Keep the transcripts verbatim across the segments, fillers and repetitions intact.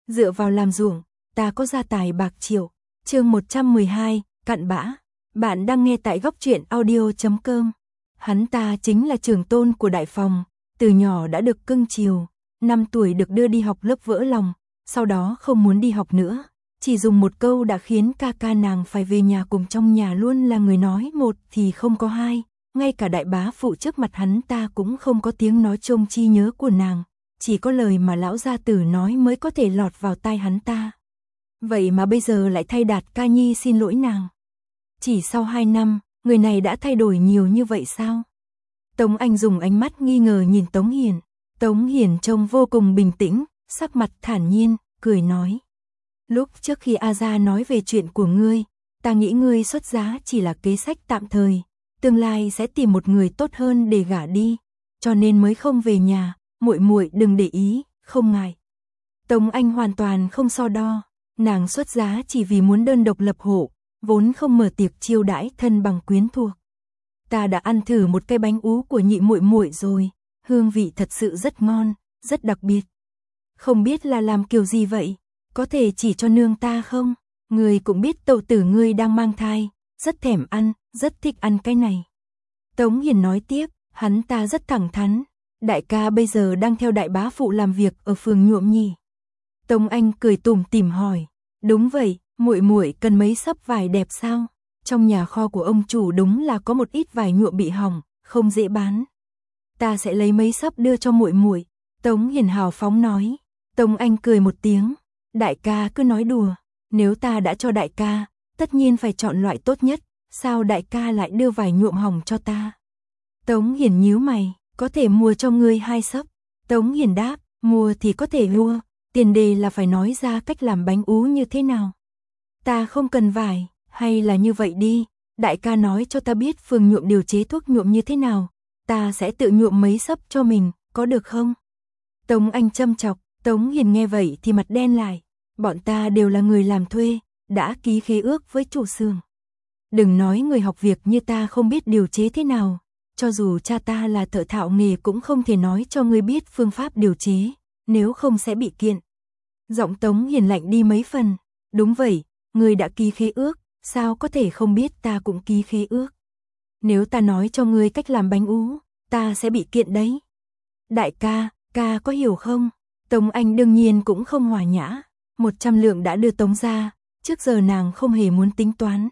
Dựa vào làm ruộng, ta có gia tài bạc triệu. Chương một trăm mười hai, cặn bã. Bạn đang nghe tại góc truyện audio chấm com. Hắn ta chính là trưởng tôn của đại phòng, từ nhỏ đã được cưng chiều, năm tuổi được đưa đi học lớp vỡ lòng, sau đó không muốn đi học nữa, chỉ dùng một câu đã khiến ca ca nàng phải về nhà, cùng trong nhà luôn là người nói một thì không có hai, ngay cả đại bá phụ trước mặt hắn ta cũng không có tiếng nói trông chi nhớ của nàng, chỉ có lời mà lão gia tử nói mới có thể lọt vào tai hắn ta. Vậy mà bây giờ lại thay Đạt ca nhi xin lỗi nàng. Chỉ sau hai năm, người này đã thay đổi nhiều như vậy sao? Tống Anh dùng ánh mắt nghi ngờ nhìn Tống Hiền. Tống Hiền trông vô cùng bình tĩnh, sắc mặt thản nhiên, cười nói. Lúc trước khi A Gia nói về chuyện của ngươi, ta nghĩ ngươi xuất giá chỉ là kế sách tạm thời, tương lai sẽ tìm một người tốt hơn để gả đi, cho nên mới không về nhà, muội muội đừng để ý, không ngại. Tống Anh hoàn toàn không so đo, nàng xuất giá chỉ vì muốn đơn độc lập hộ, vốn không mở tiệc chiêu đãi thân bằng quyến thuộc. Ta đã ăn thử một cái bánh ú của nhị muội muội rồi, hương vị thật sự rất ngon, rất đặc biệt. Không biết là làm kiểu gì vậy, có thể chỉ cho nương ta không? Ngươi cũng biết tẩu tử ngươi đang mang thai, rất thèm ăn, rất thích ăn cái này. Tống Hiền nói tiếp, hắn ta rất thẳng thắn, đại ca bây giờ đang theo đại bá phụ làm việc ở phường Nhuộm nhỉ? Tống Anh cười tủm tỉm hỏi, đúng vậy, muội muội cần mấy xấp vải đẹp sao? Trong nhà kho của ông chủ đúng là có một ít vải nhuộm bị hỏng, không dễ bán. Ta sẽ lấy mấy xấp đưa cho muội muội. Tống Hiền hào phóng nói. Tống Anh cười một tiếng, đại ca cứ nói đùa, nếu ta đã cho đại ca, tất nhiên phải chọn loại tốt nhất, sao đại ca lại đưa vải nhuộm hỏng cho ta? Tống Hiền nhíu mày, có thể mua cho ngươi hai xấp. Tống Hiền đáp, mua thì có thể mua, tiền đề là phải nói ra cách làm bánh ú như thế nào. Ta không cần vải, hay là như vậy đi, đại ca nói cho ta biết phường nhuộm điều chế thuốc nhuộm như thế nào, ta sẽ tự nhuộm mấy xấp cho mình, có được không? Tống Anh châm chọc. Tống Hiền nghe vậy thì mặt đen lại, bọn ta đều là người làm thuê, đã ký khế ước với chủ xưởng. Đừng nói người học việc như ta không biết điều chế thế nào, cho dù cha ta là thợ thạo nghề cũng không thể nói cho ngươi biết phương pháp điều chế, nếu không sẽ bị kiện. Giọng Tống Hiền lạnh đi mấy phần, đúng vậy, ngươi đã ký khế ước, sao có thể không biết ta cũng ký khế ước. Nếu ta nói cho ngươi cách làm bánh ú, ta sẽ bị kiện đấy. Đại ca, ca có hiểu không? Tống Anh đương nhiên cũng không hòa nhã, một trăm lượng đã đưa Tống ra, trước giờ nàng không hề muốn tính toán.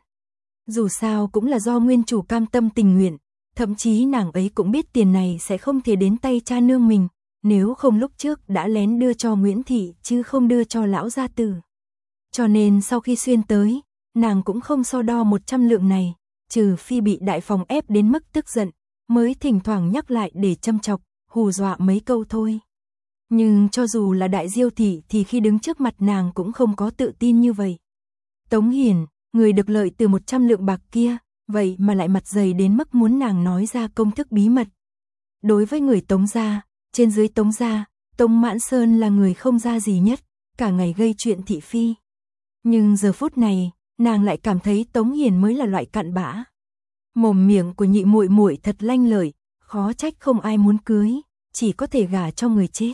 Dù sao cũng là do nguyên chủ cam tâm tình nguyện, thậm chí nàng ấy cũng biết tiền này sẽ không thể đến tay cha nương mình, nếu không lúc trước đã lén đưa cho Nguyễn Thị chứ không đưa cho lão gia tử. Cho nên sau khi xuyên tới, nàng cũng không so đo một trăm lượng này, trừ phi bị đại phòng ép đến mức tức giận, mới thỉnh thoảng nhắc lại để châm chọc, hù dọa mấy câu thôi. Nhưng cho dù là đại diêu thị thì khi đứng trước mặt nàng cũng không có tự tin như vậy. Tống Hiền, người được lợi từ một trăm lượng bạc kia, vậy mà lại mặt dày đến mức muốn nàng nói ra công thức bí mật. Đối với người Tống gia, trên dưới Tống gia, Tống Mãn Sơn là người không ra gì nhất, cả ngày gây chuyện thị phi. Nhưng giờ phút này, nàng lại cảm thấy Tống Hiền mới là loại cặn bã. Mồm miệng của nhị muội muội thật lanh lợi, khó trách không ai muốn cưới, chỉ có thể gả cho người chết.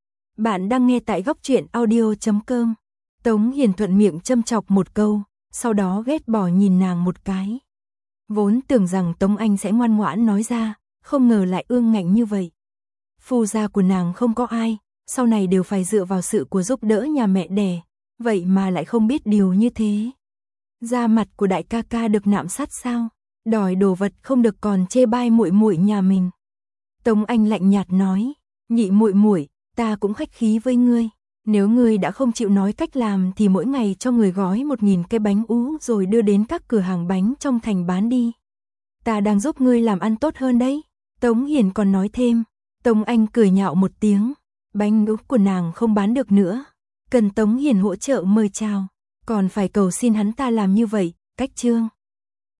Bạn đang nghe tại góc truyện audio chấm com. Tống Hiền thuận miệng châm chọc một câu, sau đó ghét bỏ nhìn nàng một cái. Vốn tưởng rằng Tống Anh sẽ ngoan ngoãn nói ra, không ngờ lại ương ngạnh như vậy. Phu gia của nàng không có ai, sau này đều phải dựa vào sự của giúp đỡ nhà mẹ đẻ, vậy mà lại không biết điều như thế. Da mặt của đại ca ca được nạm sắt sao? Đòi đồ vật không được còn chê bai muội muội nhà mình. Tống Anh lạnh nhạt nói, nhị muội muội, ta cũng khách khí với ngươi, nếu ngươi đã không chịu nói cách làm thì mỗi ngày cho người gói một nghìn cái bánh ú rồi đưa đến các cửa hàng bánh trong thành bán đi. Ta đang giúp ngươi làm ăn tốt hơn đấy. Tống Hiền còn nói thêm. Tống Anh cười nhạo một tiếng, bánh ú của nàng không bán được nữa, cần Tống Hiền hỗ trợ mời chào, còn phải cầu xin hắn ta làm như vậy, cách chương.